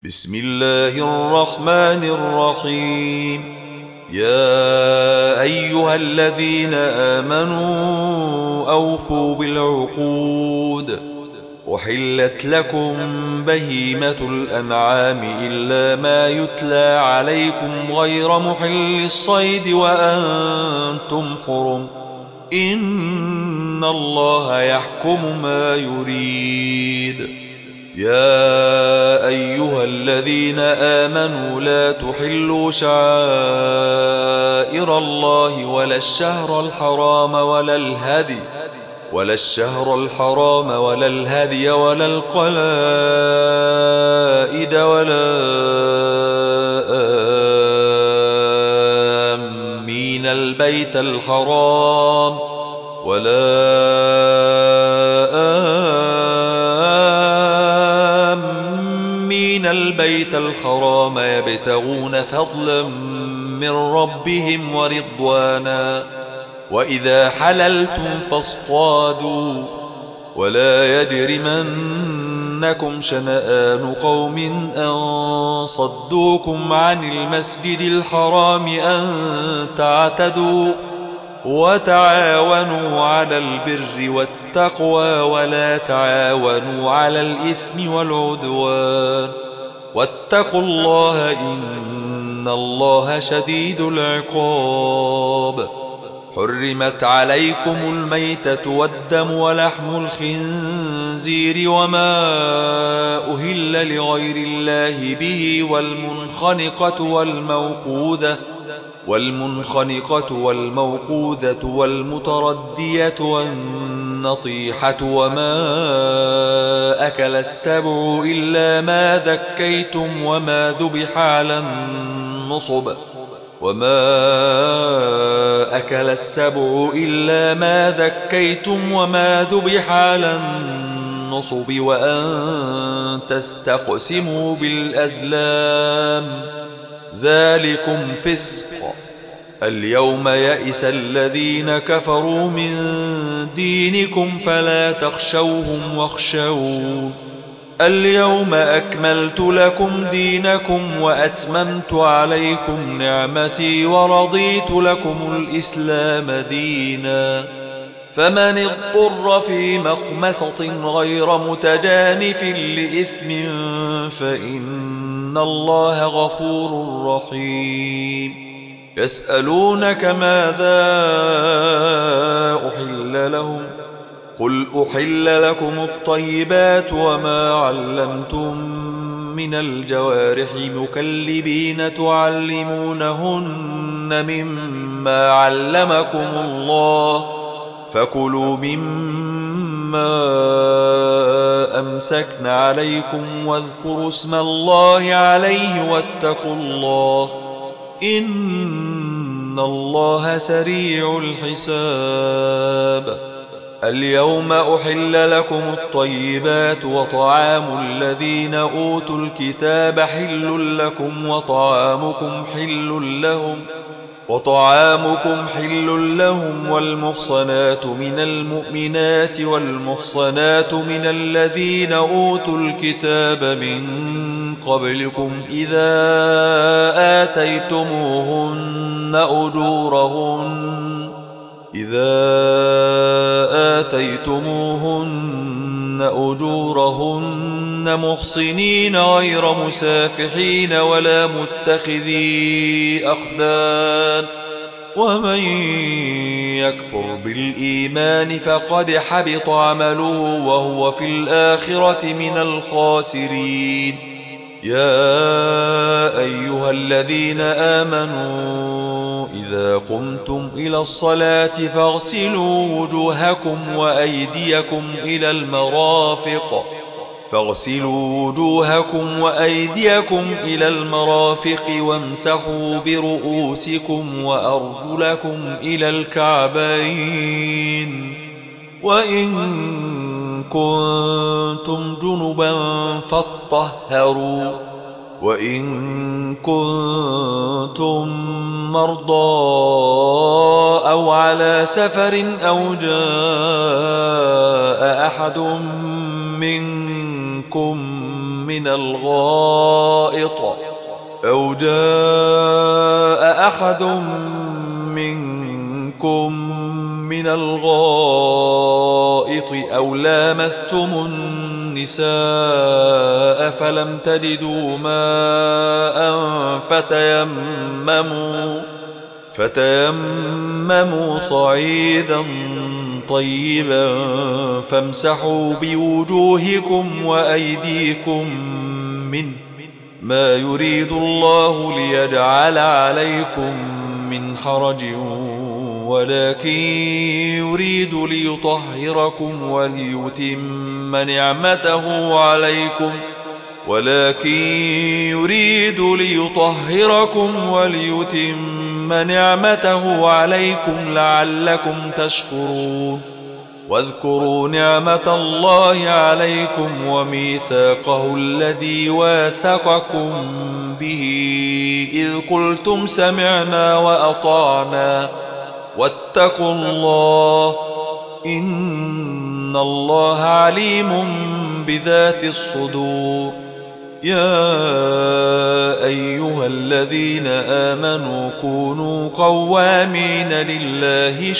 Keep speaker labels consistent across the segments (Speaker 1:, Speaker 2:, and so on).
Speaker 1: بسم الله الرحمن الرحيم. يا أيها الذين آمنوا أوفوا بالعقود. أحلت لكم بهيمة الأنعام إلا ما يتلى عليكم غير محل الصيد وأنتم حرم. إن الله يحكم ما يريد. يا أيها الذين آمنوا لا تحلوا شعائر الله ولا الشهر الحرام ولا الهدي ولا القلائد ولا آمين البيت الحرام يبتغون فضلا من ربهم ورضوانا. وإذا حللتم فاصطادوا ولا يجرمنكم شنآن قوم أن صدوكم عن المسجد الحرام أن تعتدوا. وتعاونوا على البر والتقوى ولا تعاونوا على الإثم والعدوان. واتقوا الله إن الله شديد العقاب. حرمت عليكم الميتة والدم ولحم الخنزير وما أهل لغير الله به والمنخنقة والموقوذة والمتردية والنطيحة وما أكل السبع إلا ما ذكيتم وما ذبح على النصب وأن تستقسموا بالأزلام ذلكم فسق. اليوم يئس الذين كفروا من دينكم فلا تخشوهم واخشون. اليوم أكملت لكم دينكم وأتممت عليكم نعمتي ورضيت لكم الإسلام دينا. فمن اضطر في مخمصة غير متجانف لإثم فإن الله غفور رحيم. يسألونك ماذا أحل لهم قل أحل لكم الطيبات وما علمتم من الجوارح مكلبين تعلمونهن مما علمكم الله فكلوا مما أمسكن عليكم واذكروا اسم الله عليه واتقوا الله إن الله سريع الحساب. اليوم أحل لكم الطيبات وطعام الذين أوتوا الكتاب حل لكم وطعامكم حل لهم والمحصنات من المؤمنات والمحصنات من الذين أوتوا الكتاب من قبلكم إذا آتيتموهن أجورهن محصنين غير مسافحين ولا متخذي أخدان. ومن يكفر بالإيمان فقد حبط عمله وهو في الآخرة من الخاسرين. يا أيها الذين آمنوا إذا قمتم إلى الصلاة فاغسلوا وجوهكم وأيديكم إلى المرافق وامسحوا برؤوسكم وأرجلكم إلى الكعبين. وإن كنتم جنبا فاطهروا وإن كنتم مرضى أو على سفر أو جاء أحد منكم من الغائط أو جاء أحد منكم من الغائط أو لامستم النساء فلم تجدوا ماء فتيمموا صعيدا طيبا فامسحوا بوجوهكم وأيديكم منه ما يريد الله ليجعل عليكم من حرج ولكن يريد ليطهركم وليتم نعمته عليكم لعلكم تشكرون واذكروا نعمة الله عليكم وميثاقه الذي واثقكم به إذ قلتم سمعنا وأطعنا واتقوا الله إن الله عليم بذات الصدور يا أيها الذين آمنوا كونوا قوامين لله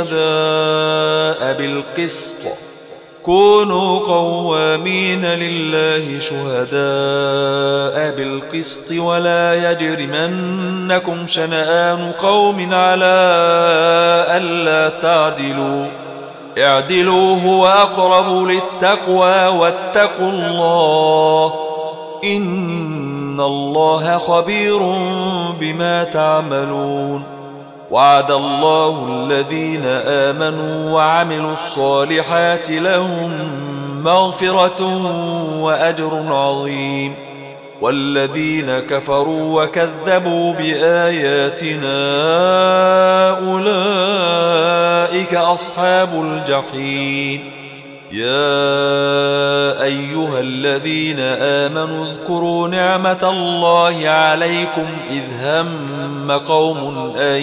Speaker 1: شهداء بالقسط ولا يجرمنكم شنآن قوم على ألا تعدلوا اعدلوا هو أقرب للتقوى واتقوا الله إن الله خبير بما تعملون وعد الله الذين آمنوا وعملوا الصالحات لهم مغفرة وأجر عظيم والذين كفروا وكذبوا بآياتنا أولئك أصحاب الجحيم يا أيها الذين آمنوا اذكروا نعمة الله عليكم إذ هم قوم أن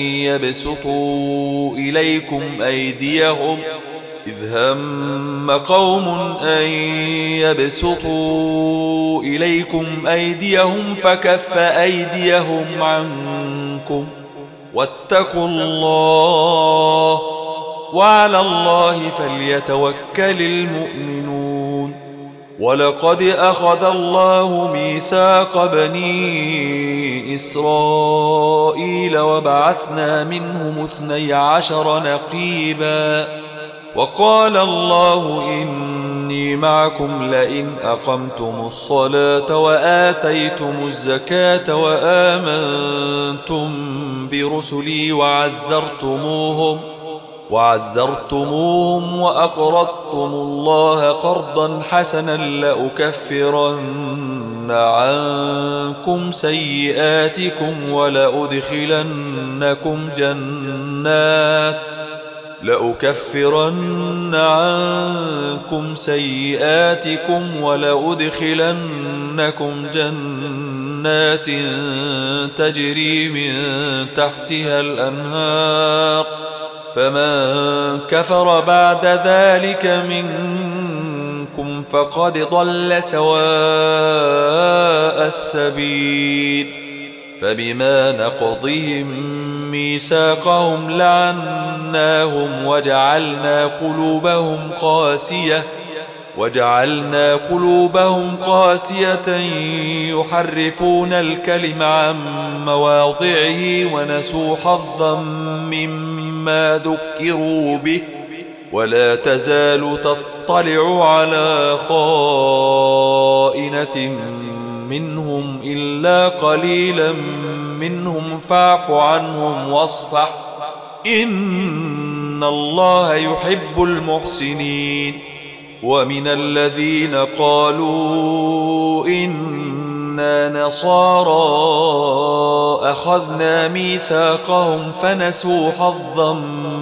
Speaker 1: يبسطوا إليكم أيديهم فكف أيديهم عنكم واتقوا الله وعلى الله فليتوكل المؤمنون ولقد أخذ الله ميثاق بني إسرائيل وبعثنا منهم 12 نقيبا وقال الله إني معكم لئن أقمتم الصلاة وآتيتم الزكاة وآمنتم برسلي وعزرتموهم وأقرضتم الله قرضا حسنا لأكفرن عنكم سيئاتكم ولأدخلنكم جنات تجري من تحتها الأنهار فمن كفر بعد ذلك منكم فقد ضل سواء السبيل فبما نقضهم ميثاقهم لعناهم وجعلنا قلوبهم قاسية يحرفون الكلم عن مواضعه ونسوا حظا مما ذكروا به ولا تزال تطلع على خائنة منهم إلا قليلا منهم فاعف عنهم واصفح إن الله يحب المحسنين ومن الذين قالوا إنا نصارى أخذنا ميثاقهم فنسوا حظا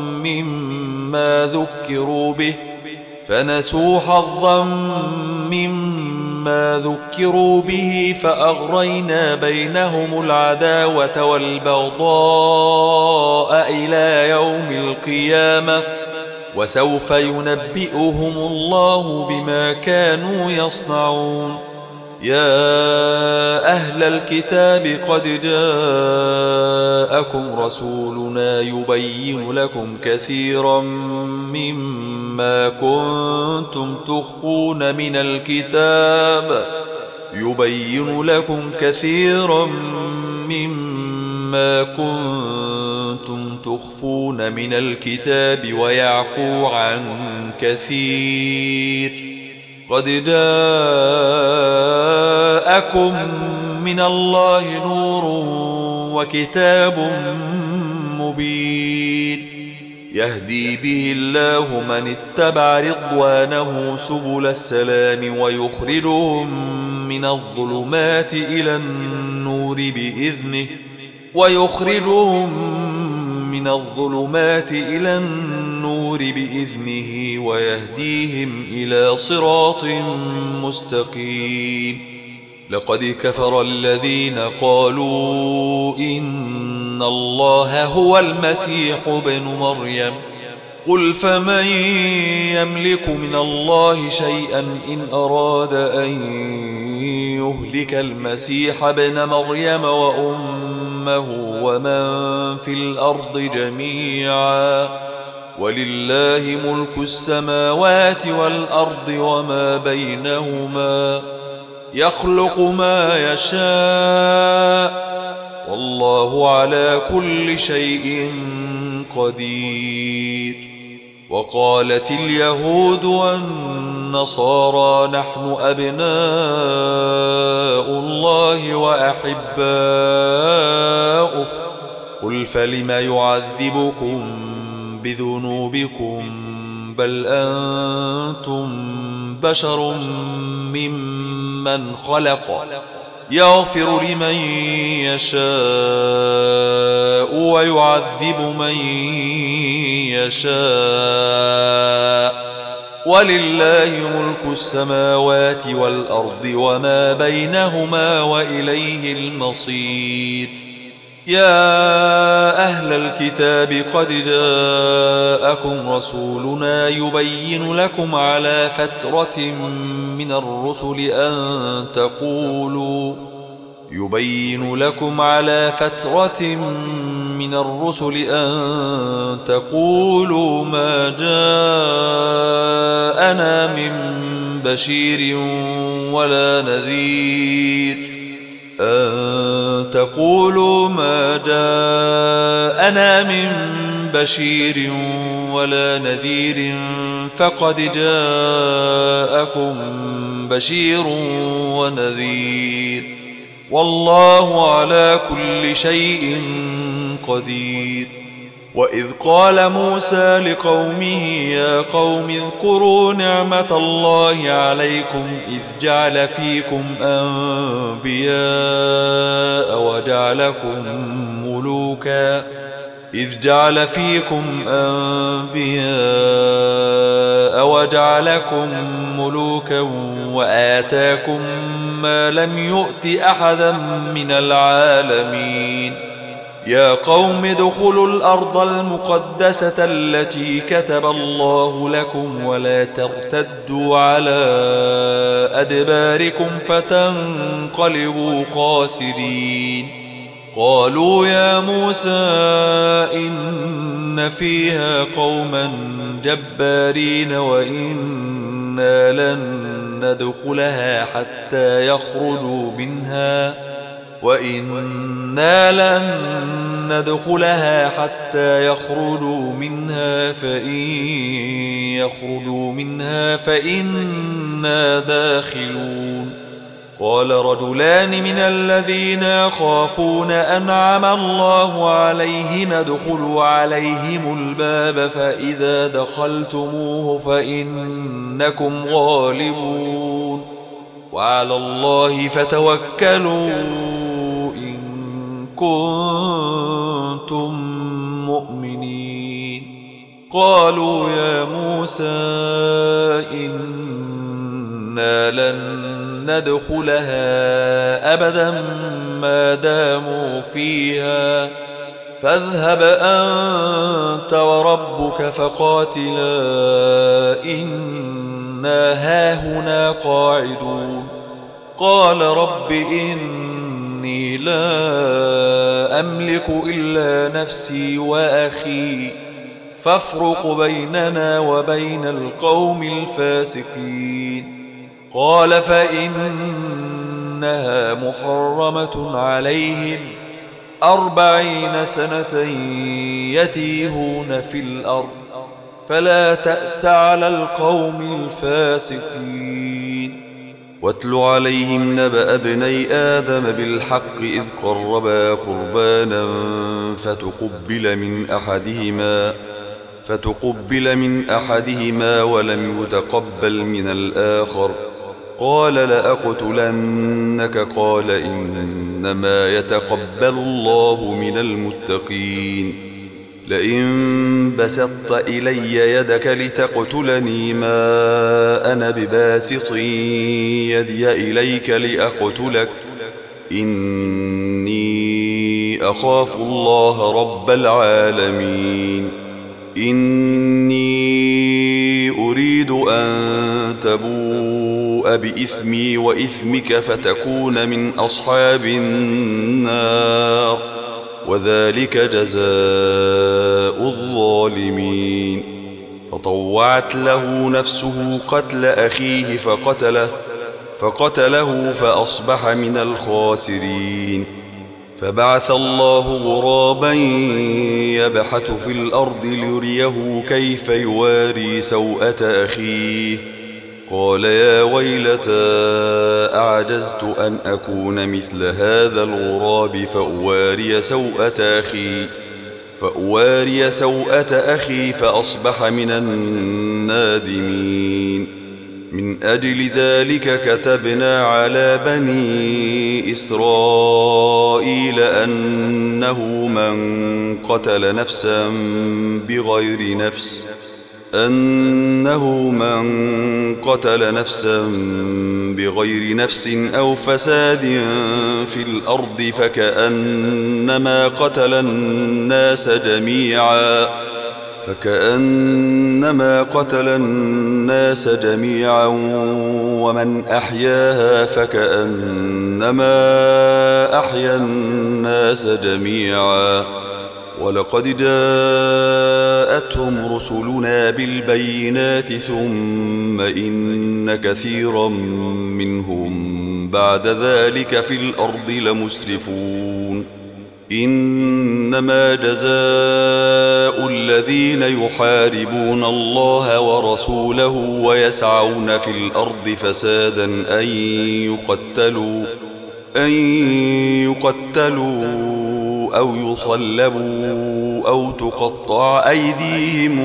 Speaker 1: مما ذكروا به فأغرينا بينهم العداوة والبغضاء إلى يوم القيامة وسوف ينبئهم الله بما كانوا يصنعون يا أهل الكتاب قد جاءكم رسولنا يبين لكم كثيرا مما كنتم تخفون من الكتاب ويعفو عن كثير. قد جاءكم من الله نور وكتاب مبين يهدي به الله من اتبع رضوانه سبل السلام ويخرجهم من الظلمات إلى النور بإذنه ويهديهم إلى صراط مستقيم. لقد كفر الذين قالوا إن الله هو المسيح ابن مريم قل فمن يملك من الله شيئا إن أراد أن يهلك المسيح ابن مريم وأمه ومن في الأرض جميعا ولله ملك السماوات والأرض وما بينهما يخلق ما يشاء والله على كل شيء قدير. وقالت اليهود والنصارى نحن أبناء الله وأحباؤه قل فلم يعذبكم بذنوبكم بل أنتم بشر ممن خلق يغفر لمن يشاء ويعذب من يشاء ولله ملك السماوات والأرض وما بينهما وإليه المصير. يا أهل الكتاب قد جاءكم رسولنا يبين لكم على فترة من الرسل أن تقولوا ما جاءنا من بشير ولا نذير فقد جاءكم بشير ونذير والله على كل شيء قدير. وإذ قال موسى لقومه يا قوم اذكروا نعمة الله عليكم إذ جعل فيكم أنبياء وجعلكم ملوكا وآتاكم ما لم يؤت أحدا من العالمين. يا قوم ادخلوا الأرض المقدسة التي كتب الله لكم ولا ترتدوا على أدباركم فتنقلبوا خاسرين. قالوا يا موسى إن فيها قوما جبارين وإنا لن ندخلها حتى يخرجوا منها فإن يخرجوا منها فإنا داخلون. قال رجلان من الذين يخافون أنعم الله عليهم ادخلوا عليهم الباب فإذا دخلتموه فإنكم غالبون وعلى الله فتوكلوا إن كنتم مؤمنين. قالوا يا موسى إنا لن ندخلها أبدا ما داموا فيها فاذهب أنت وربك فقاتلا إنا هاهنا قاعدون. قال رب إني لا أملك إلا نفسي وأخي فافرق بيننا وبين القوم الفاسقين. قال فإنها محرمة عليهم 40 سنة يتيهون في الأرض فلا تأس على القوم الفاسقين. واتل عليهم نبأ ابني آدم بالحق إذ قربا قربانا فتقبل من أحدهما ولم يتقبل من الآخر قال لأقتلنك قال إنما يتقبل الله من المتقين. لئن بسطت إلي يدك لتقتلني ما أنا بباسط يدي إليك لأقتلك إني أخاف الله رب العالمين. إني أريد أن تبوء بإثمي وإثمك فتكون من أصحاب النار وذلك جزاء الظالمين. فطوعت له نفسه قتل أخيه فقتله فأصبح من الخاسرين. فبعث الله غرابا يبحث في الأرض ليريه كيف يواري سوءة أخيه قال يا ويلتى أعجزت أن أكون مثل هذا الغراب فأواري سوءة أخي فأصبح من النادمين. من أجل ذلك كتبنا على بني إسرائيل أنه من قتل نفسا بغير نفس أو فساد في الأرض فكأنما قتل الناس جميعا ومن أحياها فكأنما أحيا الناس جميعا. ولقد جاءتهم رسلنا بالبينات ثم إن كثيرا منهم بعد ذلك في الأرض لمسرفون. إنما جزاء الذين يحاربون الله ورسوله ويسعون في الأرض فسادا أن يقتلوا أو يصلبوا أو تقطع أيديهم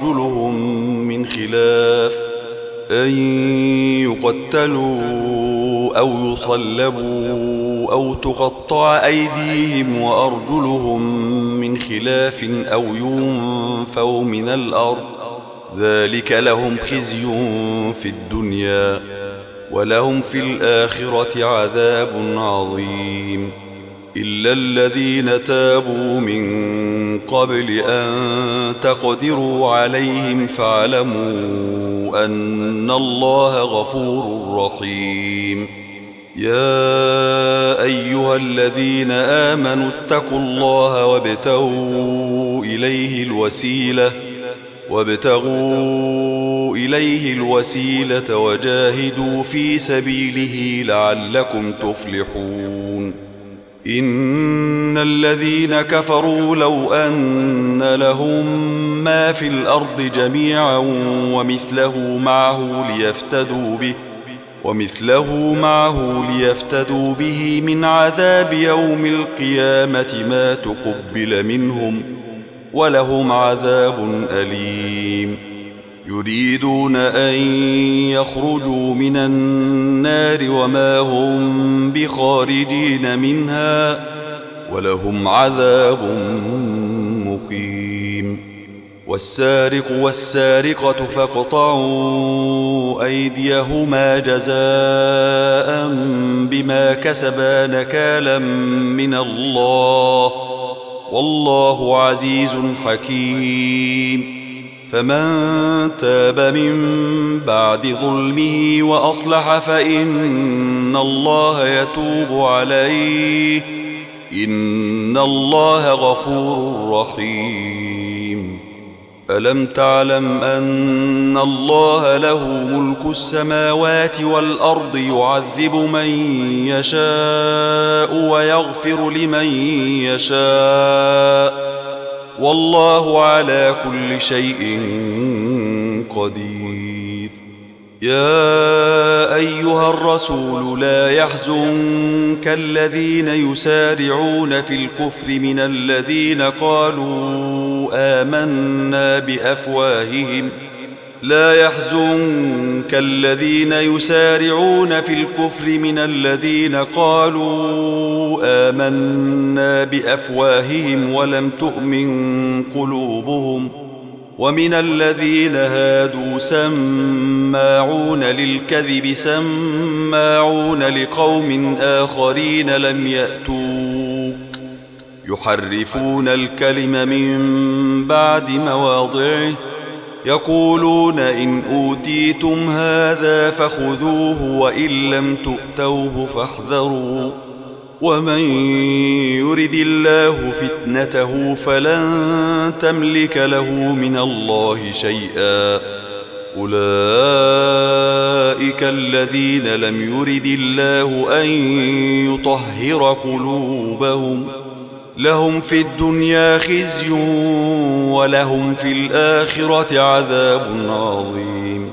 Speaker 1: وأرجلهم من خلاف أو ينفوا من الأرض ذلك لهم خزي في الدنيا ولهم في الآخرة عذاب عظيم. إلا الذين تابوا من قبل أن تقدروا عليهم فاعلموا أن الله غفور رحيم. يا أيها الذين آمنوا اتقوا الله وابتغوا إليه الوسيلة وجاهدوا في سبيله لعلكم تفلحون. إن الذين كفروا لو أن لهم ما في الأرض جميعا ومثله معه ليفتدوا به من عذاب يوم القيامة ما تقبل منهم ولهم عذاب أليم. يريدون أن يخرجوا من النار وما هم بخارجين منها ولهم عذاب مقيم. والسارق والسارقة فاقطعوا أيديهما جزاء بما كسبا نكالا من الله والله عزيز حكيم. فمن تاب من بعد ظلمه وأصلح فإن الله يتوب عليه، إن الله غفور رحيم. ألم تعلم أن الله له ملك السماوات والأرض، يعذب من يشاء ويغفر لمن يشاء، والله على كل شيء قدير. يا أيها الرسول لا يحزنك الذين يسارعون في الكفر من الذين قالوا آمنا بأفواههم، لا يحزنك الذين يسارعون في الكفر من الذين قالوا آمنا بأفواههم ولم تؤمن قلوبهم، ومن الذين هادوا سماعون للكذب سماعون لقوم آخرين لم يأتوك، يحرفون الكلم من بعد مواضعه، يقولون إن أوتيتم هذا فخذوه وإن لم تؤتوه فاحذروا، ومن يرد الله فتنته فلن تملك له من الله شيئا. أولئك الذين لم يرد الله أن يطهر قلوبهم، لهم في الدنيا خزي ولهم في الآخرة عذاب عظيم.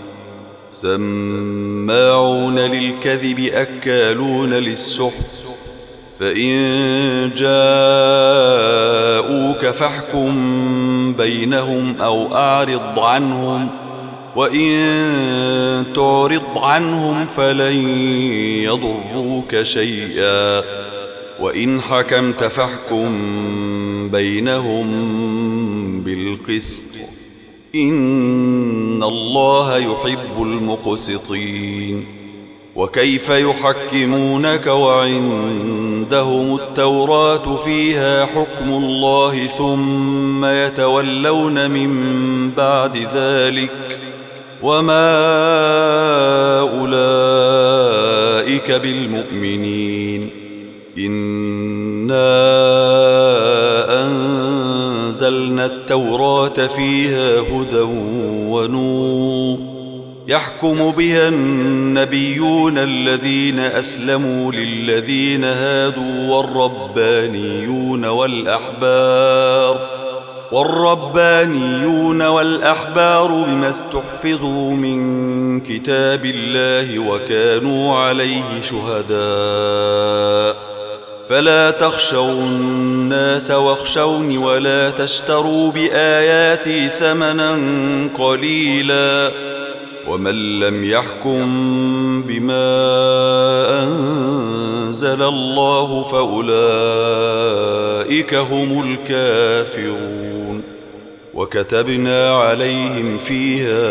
Speaker 1: سماعون للكذب أكالون للسحت، فإن جاءوك فاحكم بينهم أو أعرض عنهم، وإن تعرض عنهم فلن يضروك شيئا، وإن حكمت فاحكم بينهم بالقسط، إن الله يحب المقسطين. وكيف يحكمونك وعندهم التوراة فيها حكم الله ثم يتولون من بعد ذلك، وما أولئك بالمؤمنين. إنا أنزلنا التوراة فيها هدى ونور، يحكم بها النبيون الذين أسلموا للذين هادوا والربانيون والأحبار بما استحفظوا من كتاب الله وكانوا عليه شهداء، فلا تخشوا الناس واخشوني ولا تشتروا بآياتي ثمنا قليلا، ومن لم يحكم بما أنزل الله فأولئك هم الكافرون. وكتبنا عليهم فيها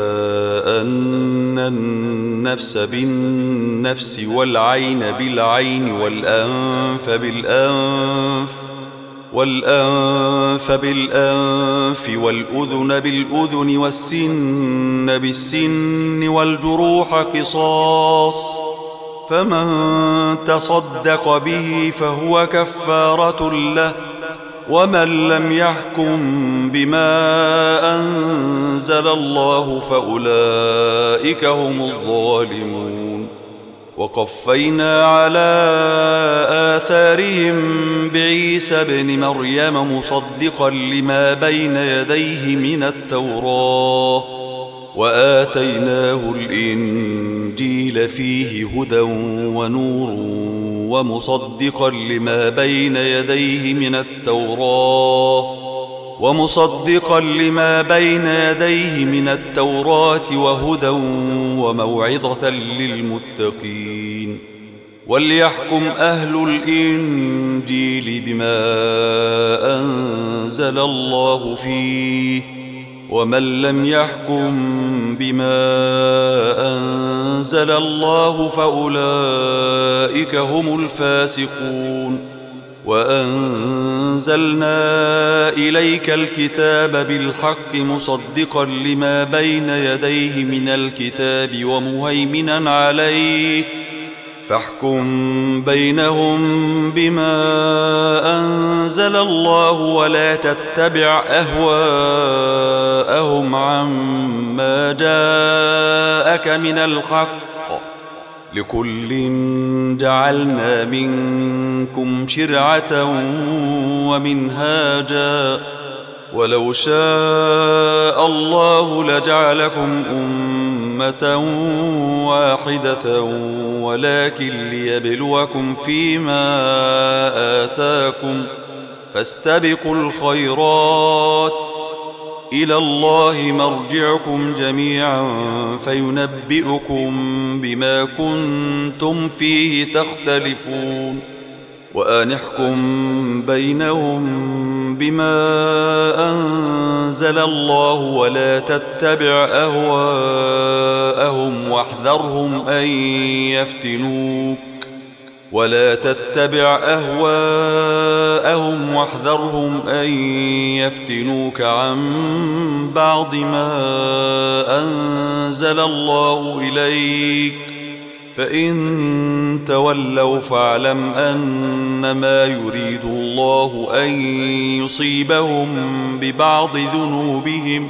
Speaker 1: أن النفس بالنفس والعين بالعين والأنف بالأنف والأذن بالأذن والسن بالسن والجروح قصاص، فمن تصدق به فهو كفارة له، ومن لم يحكم بما أنزل الله فأولئك هم الظالمون. وقفينا على آثارهم بعيسى ابن مريم مصدقا لما بين يديه من التوراة، وآتيناه الإنجيل فيه هدى ونور ومصدقا لما بين يديه من التوراة وهدى وموعظة للمتقين. وليحكم أهل الإنجيل بما أنزل الله فيه، ومن لم يحكم بما أنزل الله فأولئك هم الفاسقون. وأنزلنا إليك الكتاب بالحق مصدقا لما بين يديه من الكتاب ومهيمنا عليه فاحكم بينهم بما أنزل الله ولا تتبع أهواءهم عما جاءك من الحق لكل جعلنا منكم شرعة ومنهاجا ولو شاء الله لجعلكم أمة واحدة ولكن ليبلوكم فيما آتاكم فاستبقوا الخيرات إلى الله مرجعكم جميعا فينبئكم بما كنتم فيه تختلفون وأن احكم بينهم بما أنزل الله ولا تتبع أهواءهم واحذرهم أن يفتنوك عن بعض ما أنزل الله إليك فإن تولوا فاعلم أنما يريد الله أن يصيبهم ببعض ذنوبهم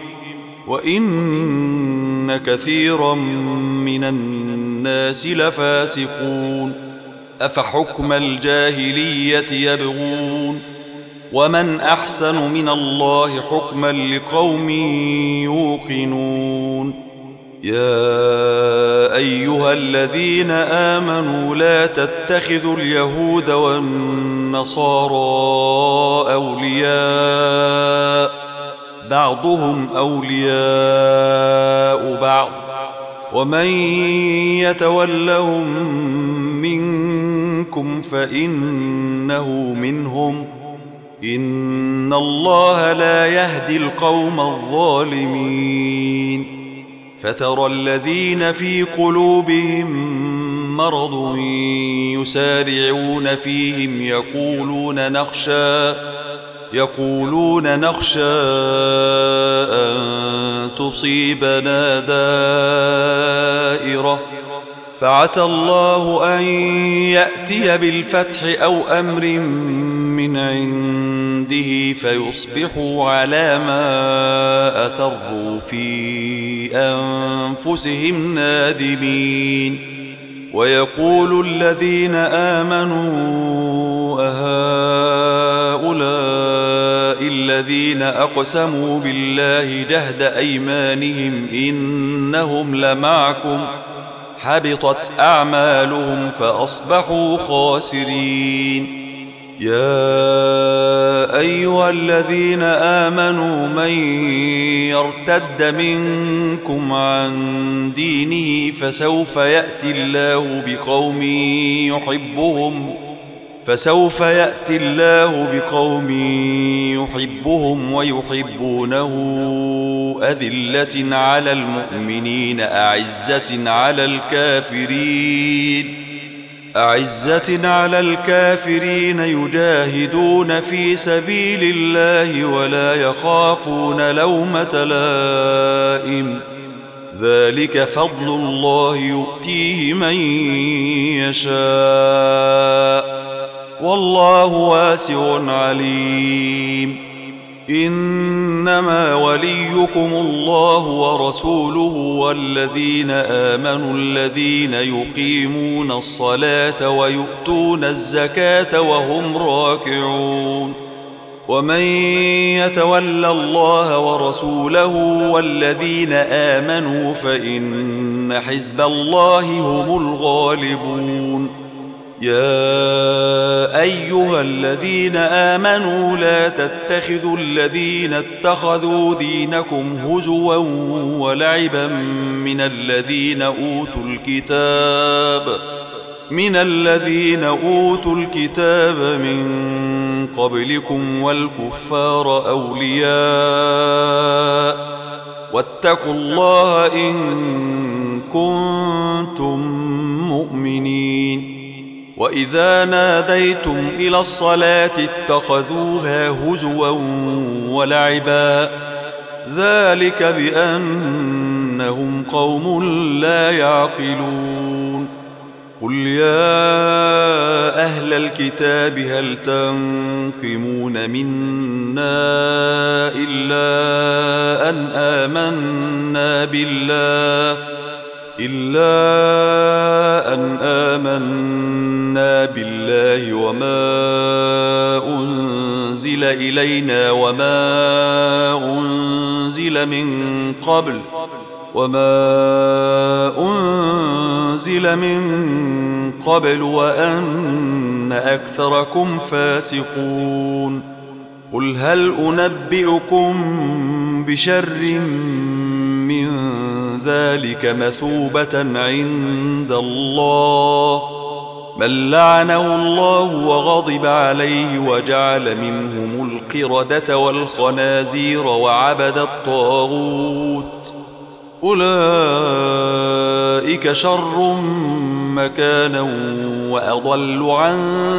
Speaker 1: وإن كثيرا من الناس لفاسقون أفحكم الجاهلية يبغون ومن أحسن من الله حكما لقوم يوقنون يا أيها الذين آمنوا لا تتخذوا اليهود والنصارى أولياء بعضهم أولياء بعض ومن يتولهم منكم فإنه منهم إن الله لا يهدي القوم الظالمين فترى الذين في قلوبهم مرض يسارعون فيهم يقولون نخشى أن تصيبنا دائرة فعسى الله أن يأتي بالفتح أو أمر من عنده فيصبحوا على ما أسروا في أنفسهم نادمين ويقول الذين آمنوا أهؤلاء الذين أقسموا بالله جهد أيمانهم إنهم لمعكم حبطت أعمالهم فأصبحوا خاسرين يا أيها الذين آمنوا من يرتد منكم عن دينه فسوف يأتي الله بقوم يحبهم ويحبونه أذلة على المؤمنين أعزة على الكافرين يجاهدون في سبيل الله ولا يخافون لومة لائم ذلك فضل الله يؤتيه من يشاء والله واسع عليم إنما وليكم الله ورسوله والذين آمنوا الذين يقيمون الصلاة ويؤتون الزكاة وهم راكعون ومن يتول الله ورسوله والذين آمنوا فإن حزب الله هم الغالبون يا أيها الذين آمنوا لا تتخذوا الذين اتخذوا دينكم هزوا ولعبا من الذين أوتوا الكتاب من قبلكم والكفار أولياء واتقوا الله إن كنتم مؤمنين وإذا ناديتم إلى الصلاة اتخذوها هزوا ولعبا ذلك بأنهم قوم لا يعقلون قل يا أهل الكتاب هل تنقمون منا إلا أن آمنا بالله وما أنزل إلينا وما أنزل من قبل وأن أكثركم فاسقون قل هل أنبئكم بشر من ذلك مثوبة عند الله من لعنه الله وغضب عليه وجعل منهم القردة والخنازير وعبد الطاغوت أولئك شر مكانا وأضل عن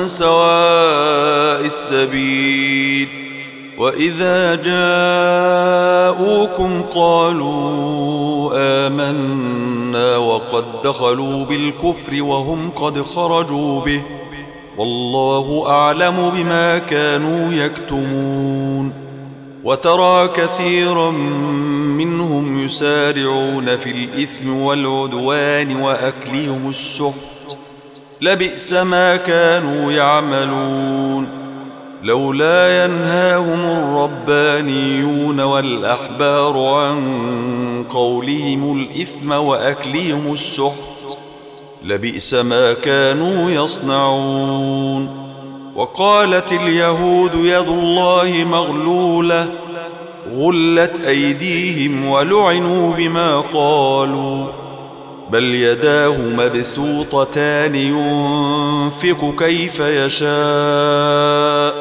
Speaker 1: سواء السبيل وإذا جاءوكم قالوا آمنا وقد دخلوا بالكفر وهم قد خرجوا به والله أعلم بما كانوا يكتمون وترى كثيرا منهم يسارعون في الإثم والعدوان وأكلهم السحت لبئس ما كانوا يعملون لولا ينهاهم الربانيون والأحبار عن قولهم الإثم وأكلهم السحت لبئس ما كانوا يصنعون وقالت اليهود يد الله مغلولة غلت أيديهم ولعنوا بما قالوا بل يداه مبسوطتان ينفق كيف يشاء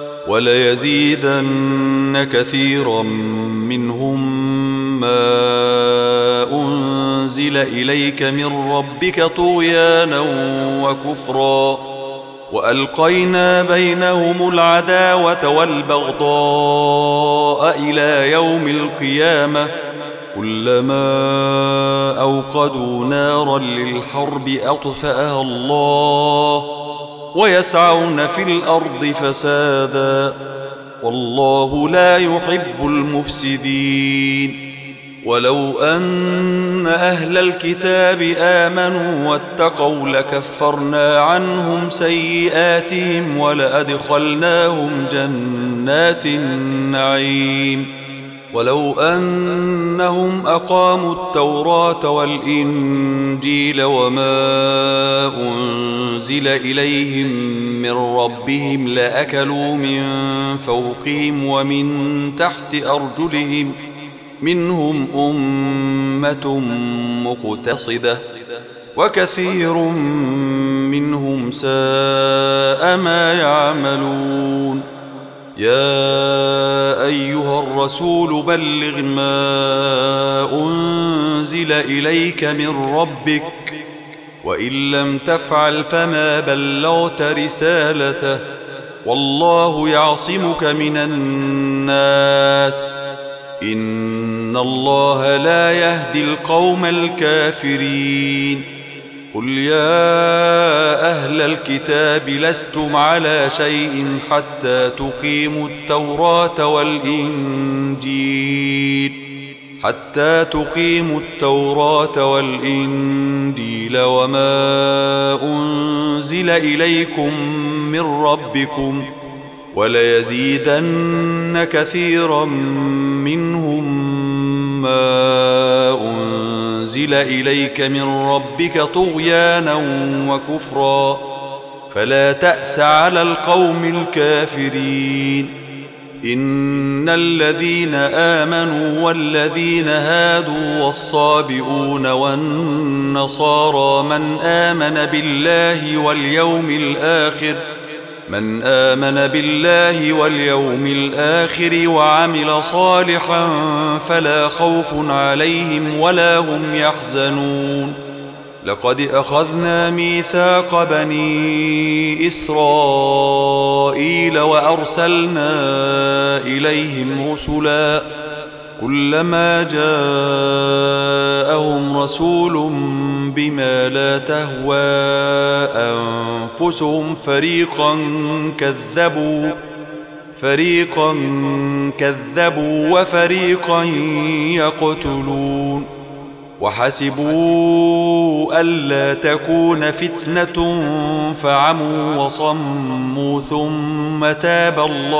Speaker 1: وليزيدن كثيرا منهم ما أنزل إليك من ربك طغيانا وكفرا وألقينا بينهم العداوة والبغضاء إلى يوم القيامة كلما أوقدوا نارا للحرب أطفأها الله ويسعون في الأرض فسادا والله لا يحب المفسدين ولو أن أهل الكتاب آمنوا واتقوا لكفرنا عنهم سيئاتهم ولأدخلناهم جنات النعيم ولو أنهم أقاموا التوراة والإنجيل وما أنزل إليهم من ربهم لأكلوا من فوقهم ومن تحت أرجلهم منهم أمة مقتصدة وكثير منهم ساء ما يعملون يا أيها الرسول بلغ ما أنزل إليك من ربك وإن لم تفعل فما بلغت رسالته والله يعصمك من الناس إن الله لا يهدي القوم الكافرين قل يا أهل الكتاب لستم على شيء حتى تقيموا التوراة والإنجيل وما أنزل إليكم من ربكم وليزيدن كثيرا منهم ما أنزل إليك من ربك طغيانا وكفرا فلا تأس على القوم الكافرين إن الذين آمنوا والذين هادوا والصابئون والنصارى من آمن بالله واليوم الآخر وعمل صالحا فلا خوف عليهم ولا هم يحزنون لقد أخذنا ميثاق بني إسرائيل وأرسلنا إليهم رسلا كلما جاءهم رسول بما لا تهوى أنفسهم فريقا كذبوا وفريقا يقتلون وحسبوا ألا تكون فتنة فعموا وصموا ثم تاب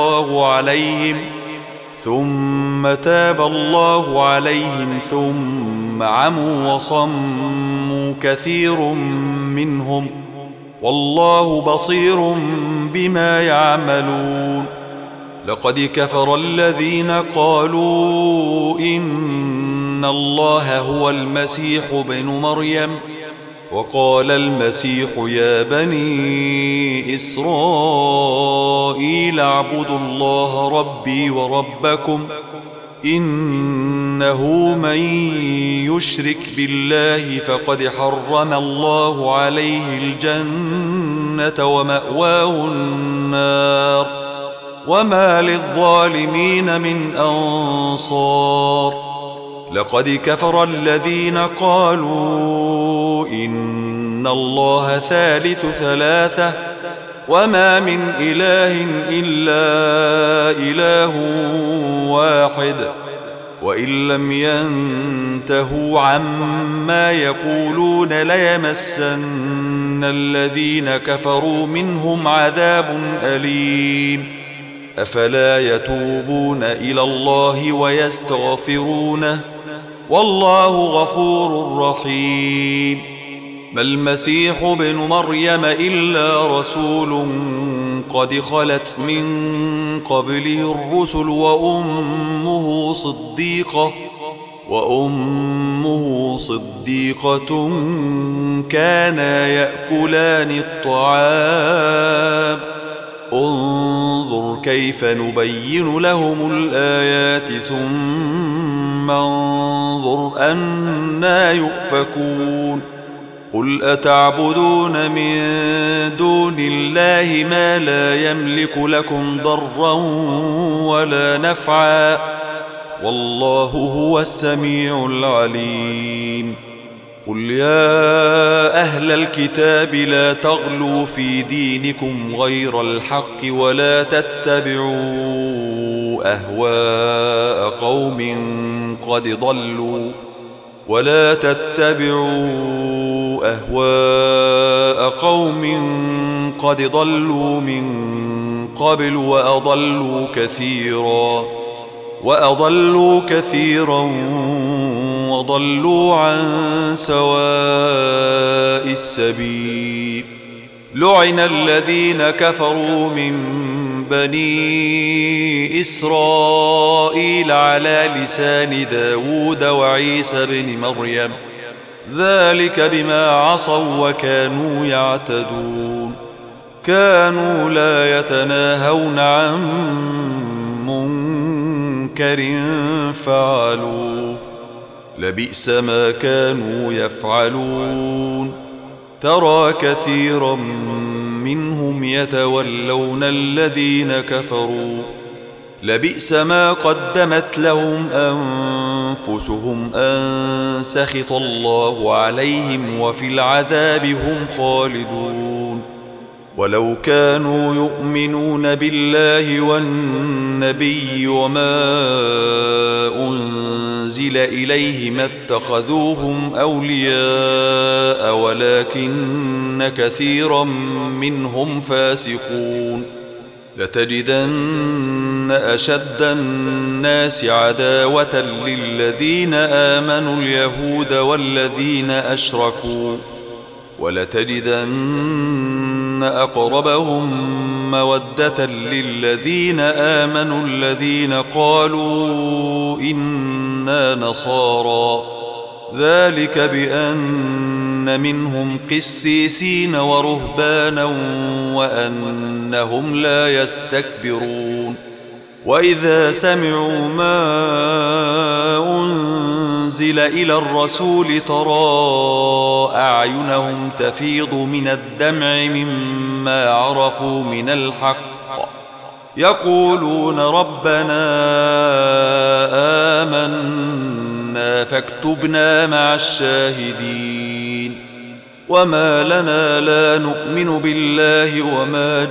Speaker 1: الله عليهم ثم عموا وصموا كثير منهم والله بصير بما يعملون لقد كفر الذين قالوا إن الله هو المسيح ابن مريم وقال المسيح يا بني إسرائيل اعبدوا الله ربي وربكم إنه من يشرك بالله فقد حرم الله عليه الجنة ومأواه النار وما للظالمين من أنصار لقد كفر الذين قالوا إن الله ثالث ثلاثة وما من إله إلا إله واحد وإن لم ينتهوا عما يقولون ليمسن الذين كفروا منهم عذاب أليم أفلا يتوبون إلى الله ويستغفرونه والله غفور رحيم ما المسيح ابن مريم إلا رسول قد خلت من قبله الرسل وأمه صديقة كانا يأكلان الطعام انظر كيف نبين لهم الآيات ثم انظر أنى يؤفكون قل أتعبدون من دون الله ما لا يملك لكم ضرا ولا نفعا والله هو السميع العليم قل يا أهل الكتاب لا تغلوا في دينكم غير الحق ولا تتبعوا أهواء قوم قد ضلوا من قبل وأضلوا كثيرا وضلوا عن سواء السبيل لعن الذين كفروا من بني إسرائيل على لسان داود وعيسى بن مريم ذلك بما عصوا وكانوا يعتدون كانوا لا يتناهون عن منكر فعلوه لبئس ما كانوا يفعلون ترى كثيرا منهم يتولون الذين كفروا لبئس ما قدمت لهم أنفسهم أن سخط الله عليهم وفي العذاب هم خالدون ولو كانوا يؤمنون بالله والنبي وما أنزل إليه ما اتخذوهم أولياء ولكن كثيرا منهم فاسقون لتجدن أشد الناس عداوة للذين آمنوا اليهود والذين أشركوا ولتجدن أقربهم مودة للذين آمنوا الذين قالوا إنا نصارى ذلك بأن منهم قسيسين ورهبانا وأنهم لا يستكبرون وإذا سمعوا ما أنزل إلى الرسول ترى أعينهم تفيض من الدمع مما عرفوا من الحق يقولون ربنا آمنا فاكتبنا مع الشاهدين وما لنا لا نؤمن بالله وما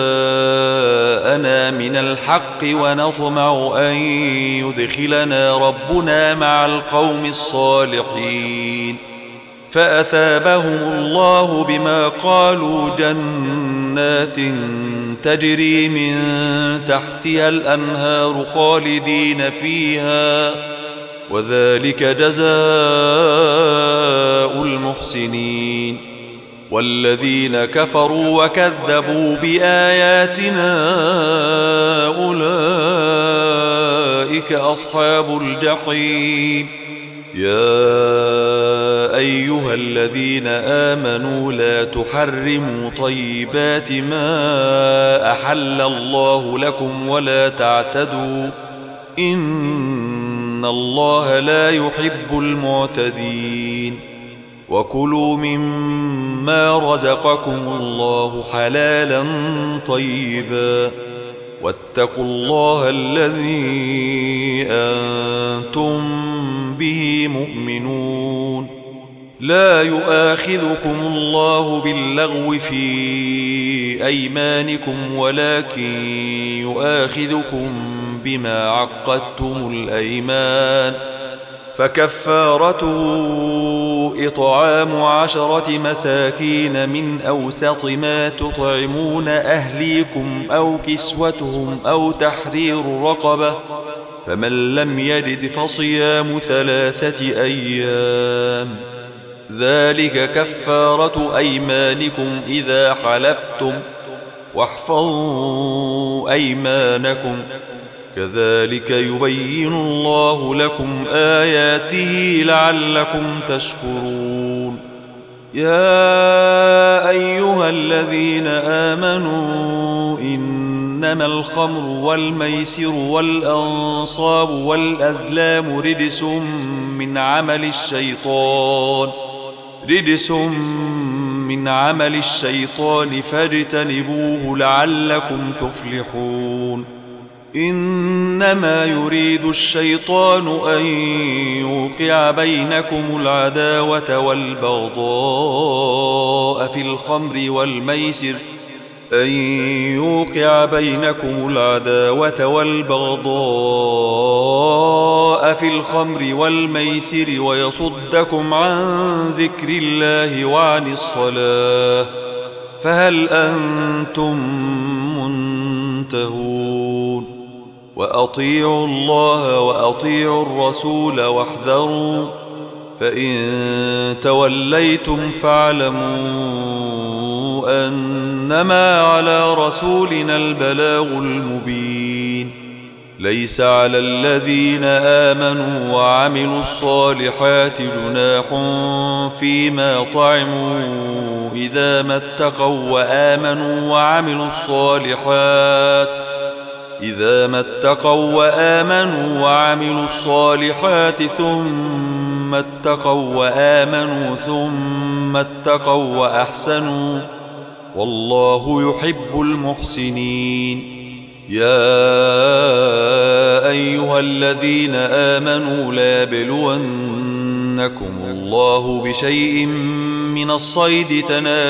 Speaker 1: جاءنا من الحق ونطمع أن يدخلنا ربنا مع القوم الصالحين فأثابهم الله بما قالوا جنات تجري من تحتها الأنهار خالدين فيها وذلك جزاء المحسنين والذين كفروا وكذبوا بآياتنا أولئك أصحاب الجحيم يا أيها الذين آمنوا لا تحرموا طيبات ما أحل الله لكم ولا تعتدوا إن الله لا يحب المعتدين وكلوا مما رزقكم الله حلالا طيبا واتقوا الله الذي أنتم به مؤمنون لا يؤاخذكم الله باللغو في أيمانكم ولكن يؤاخذكم بما عقدتم الأيمان فكفارته إطعام 10 مساكين من أوسط ما تطعمون أهليكم أو كسوتهم أو تحرير رقبة فمن لم يجد فصيام 3 أيام ذلك كفارة أيمانكم إذا حلفتم واحفظوا أيمانكم كذلك يبين الله لكم آياته لعلكم تشكرون يا أيها الذين آمنوا إنما الخمر والميسر والأنصاب والأزلام رجس من عمل الشيطان فاجتنبوه لعلكم تفلحون إنما يريد الشيطان أن يوقع بينكم العداوة والبغضاء في الخمر والميسر ويصدكم عن ذكر الله وعن الصلاة فهل أنتم منتهون وأطيعوا الله وأطيعوا الرسول واحذروا فإن توليتم فاعلموا أنما على رسولنا البلاغ المبين ليس على الذين آمنوا وعملوا الصالحات جناح فيما طعموا إذا ما اتقوا وآمنوا وعملوا الصالحات ثم اتقوا وأحسنوا والله يحب المحسنين يا أيها الذين آمنوا لا يبلونكم الله بشيء من الصيد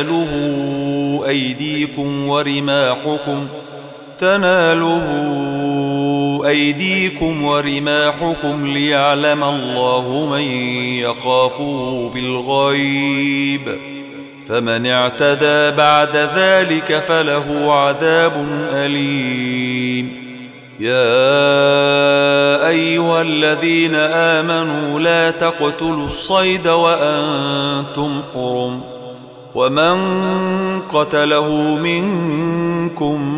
Speaker 1: تناله أيديكم ورماحكم ليعلم الله من يخافه بالغيب فمن اعتدى بعد ذلك فله عذاب أليم يا أيها الذين آمنوا لا تقتلوا الصيد وأنتم حرم ومن قتله منكم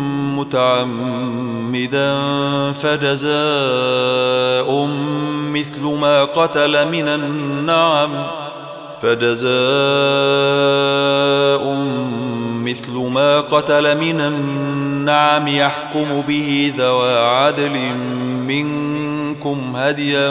Speaker 1: متعمدا فجزاء مثل ما قتل من النعم يحكم به ذوى عدل منكم منكم هديا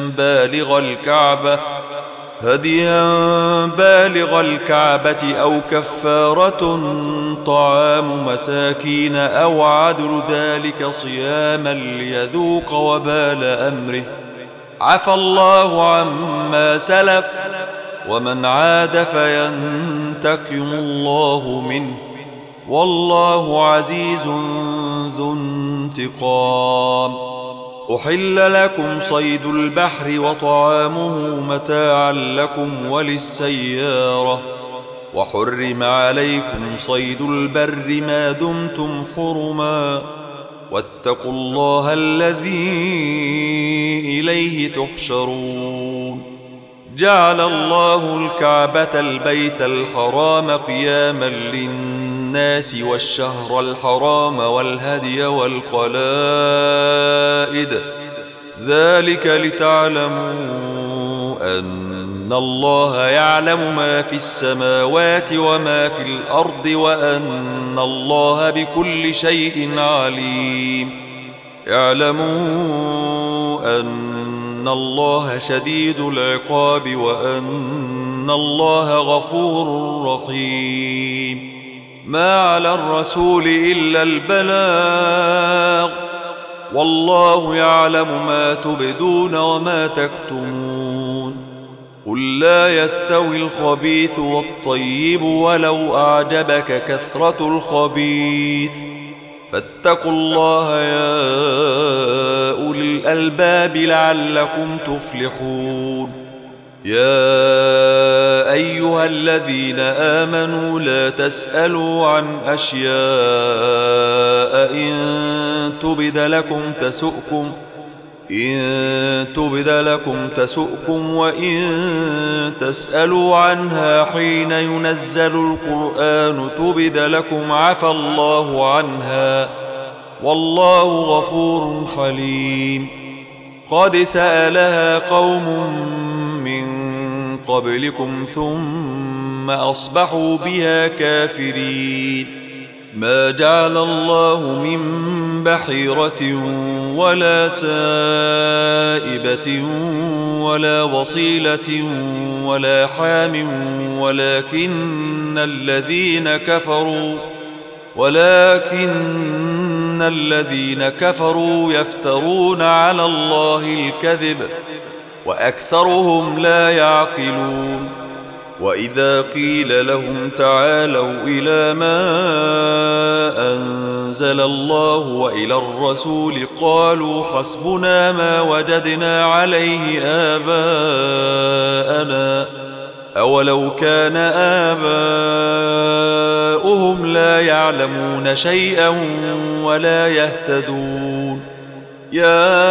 Speaker 1: بالغ الكعبة أو كفارة طعام مساكين أو عدل ذلك صياما ليذوق وبال أمره، عفى الله عما سلف، ومن عاد فينتقم الله منه، والله عزيز ذو انتقام. أحل لكم صيد البحر وطعامه متاعا لكم وللسيارة، وحرم عليكم صيد البر ما دمتم حرما، واتقوا الله الذي إليه تحشرون. جعل الله الكعبة البيت الحرام قياما للناس والشهر الحرام والهدي والقلائد، ذلك لتعلموا أن الله يعلم ما في السماوات وما في الأرض، وأن الله بكل شيء عليم. اعلموا أن الله شديد العقاب، وأن الله غفور رحيم. ما على الرسول إلا البلاغ، والله يعلم ما تبدون وما تكتمون. قل لا يستوي الخبيث والطيب ولو أعجبك كثرة الخبيث، فاتقوا الله يا أولي الألباب لعلكم تفلحون. يا أيها الذين آمنوا لا تسألوا عن أشياء إن تبد لكم تسؤكم، وإن تسألوا عنها حين ينزل القرآن تبد لكم عفى الله عنها، والله غفور حليم. قد سألها قوم من قبلكم ثم أصبحوا بها كافرين. ما جعل الله من بحيرة ولا سائبة ولا وصيلة ولا حام، ولكن الذين كفروا يفترون على الله الكذب، وأكثرهم لا يعقلون. وإذا قيل لهم تعالوا إلى ما أنزل الله وإلى الرسول قالوا حسبنا ما وجدنا عليه آباءنا، أولو كان آباؤهم لا يعلمون شيئا ولا يهتدون. يا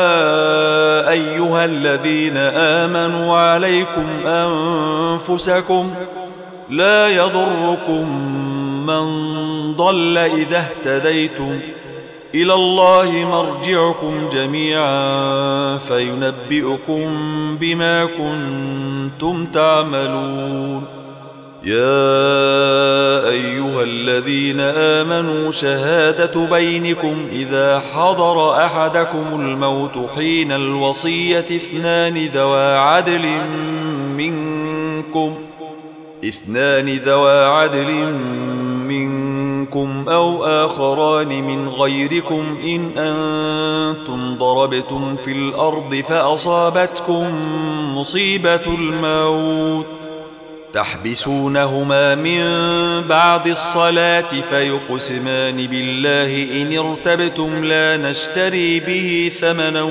Speaker 1: أيها الذين آمنوا عليكم أنفسكم، لا يضركم من ضل إذا اهتديتم، إلى الله مرجعكم جميعا فينبئكم بما كنتم تعملون. يا أيها الذين آمنوا شهادة بينكم إذا حضر أحدكم الموت حين الوصية اثنان ذوا عدل منكم أو آخران من غيركم إن أنتم ضربتم في الأرض فأصابتكم مصيبة الموت تحبسونهما من بعد الصلاة فيقسمان بالله إن ارتبتم لا نشتري به ثمنا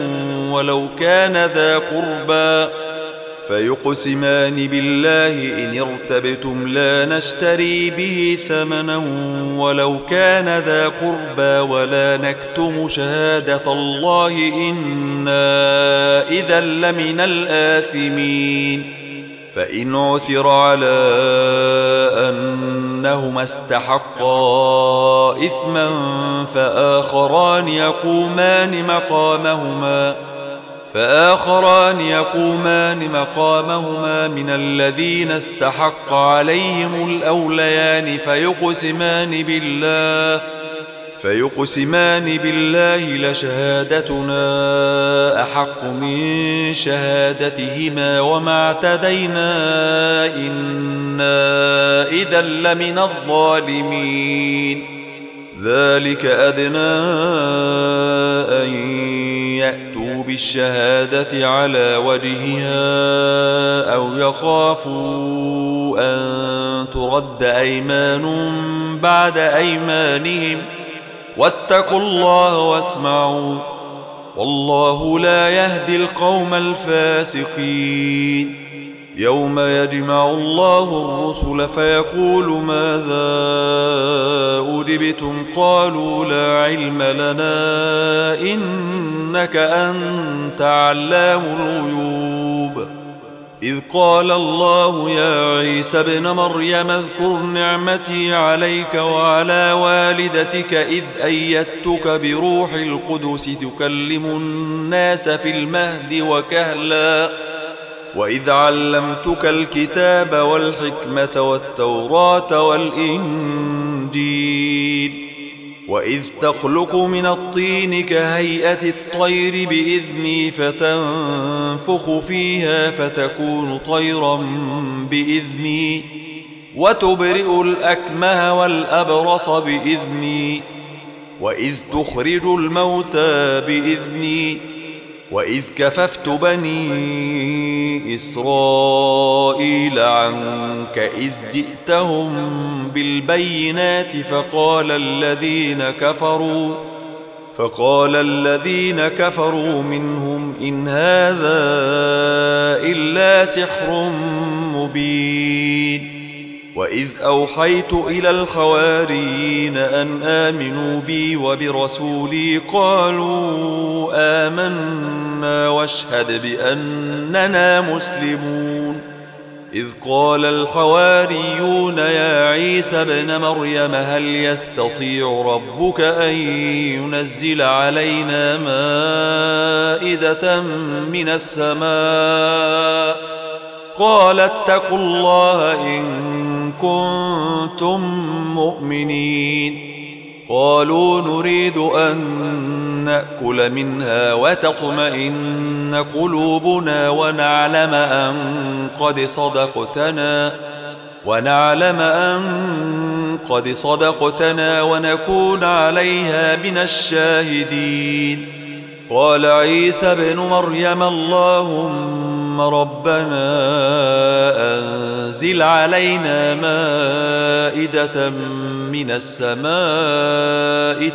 Speaker 1: ولو كان ذا قربى ولا نكتم شهادة الله إنا إذا لمن الآثمين. فإن عثر على أنهما استحقا إثما فآخران يقومان مقامهما من الذين فيقسمان بالله لشهادتنا أحق من شهادتهما وما اعتدينا إنا إذا لمن الظالمين ذلك أدنى أن يأتوا بالشهادة على وجهها أو يخافوا أن ترد أيمان بعد أيمانهم واتقوا الله واسمعوا والله لا يهدي القوم الفاسقين يوم يجمع الله الرسل فيقول ماذا أجبتم قالوا لا علم لنا إنك أنت علام الغيوب إذ قال الله يا عيسى ابن مريم اذكر نعمتي عليك وعلى والدتك إذ أيدتك بروح القدس تكلم الناس في المهد وكهلا وإذ علمتك الكتاب والحكمة والتوراة والإنجيل وإذ تخلق من الطين كهيئة الطير بإذني فتنفخ فيها فتكون طيرا بإذني وتبرئ الأكمه والأبرص بإذني وإذ تخرج الموتى بإذني وإذ كففت بني إسرائيل عنك إذ جئتهم بالبينات فقال الذين كفروا منهم إن هذا إلا سحر مبين وإذ أوحيت إلى الحواريين أن آمنوا بي وبرسولي قالوا آمنا واشهد بأننا مسلمون إذ قال الحواريون يا عيسى ابن مريم هل يستطيع ربك أن ينزل علينا مائدة من السماء قال اتقوا الله إن كنتم مؤمنين قالوا نريد أن نأكل منها وتطمئن قلوبنا ونعلم أن قد صدقتنا ونكون عليها من الشاهدين قال عيسى ابن مريم اللهم ربنا أنزل علينا مائدة من السماء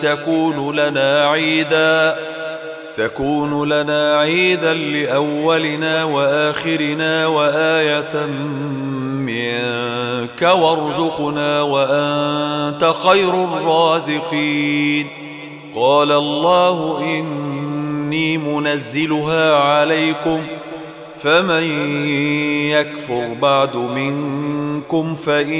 Speaker 1: تكون لنا عيدا لأولنا وآخرنا وآية منك وارزقنا وأنت خير الرازقين قال الله إني منزلها عليكم فمن يكفر بعد منكم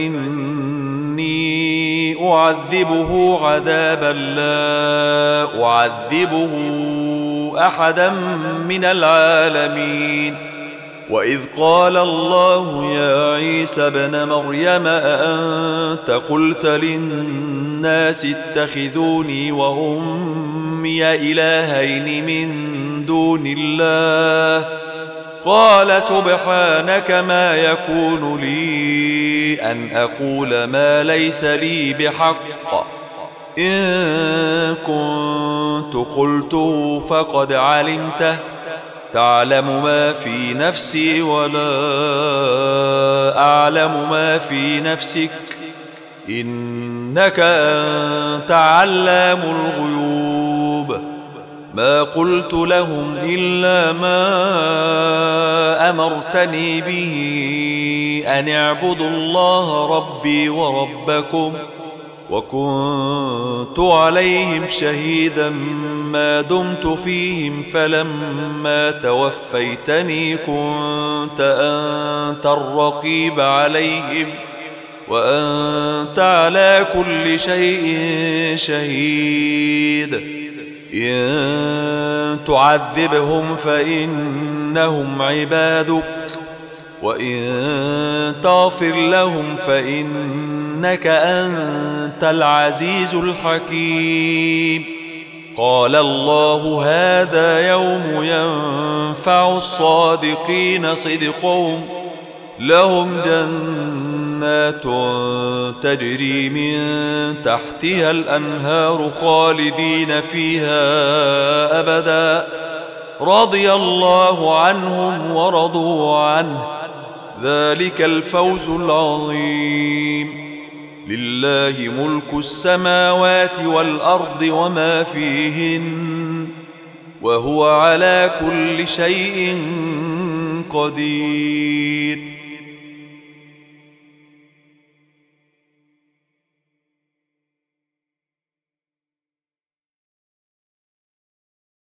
Speaker 1: فإني أعذبه عذابا لا أعذبه أحدا من العالمين وإذ قال الله يا عيسى ابن مريم أأنت قلت للناس اتخذوني وأمي إلهين من دون الله قال سبحانك ما يكون لي أن أقول ما ليس لي بحق إن كنت قلته فقد علمته تعلم ما في نفسي ولا أعلم ما في نفسك إنك أنت علام الغيوب ما قلت لهم إلا ما أمرتني به أن اعبدوا الله ربي وربكم وكنت عليهم شهيدا ما دمت فيهم فلما توفيتني كنت أنت الرقيب عليهم وأنت على كل شيء شهيد إن تعذبهم فإنهم عبادك وإن تغفر لهم فإنك إنك أنت العزيز الحكيم. قال الله هذا يوم ينفع الصادقين صدقهم، لهم جنات تجري من تحتها الأنهار خالدين فيها أبدا، رضي الله عنهم ورضوا عنه، ذلك الفوز العظيم. لله ملك السماوات والأرض وما فيهن، وهو على كل شيء قدير.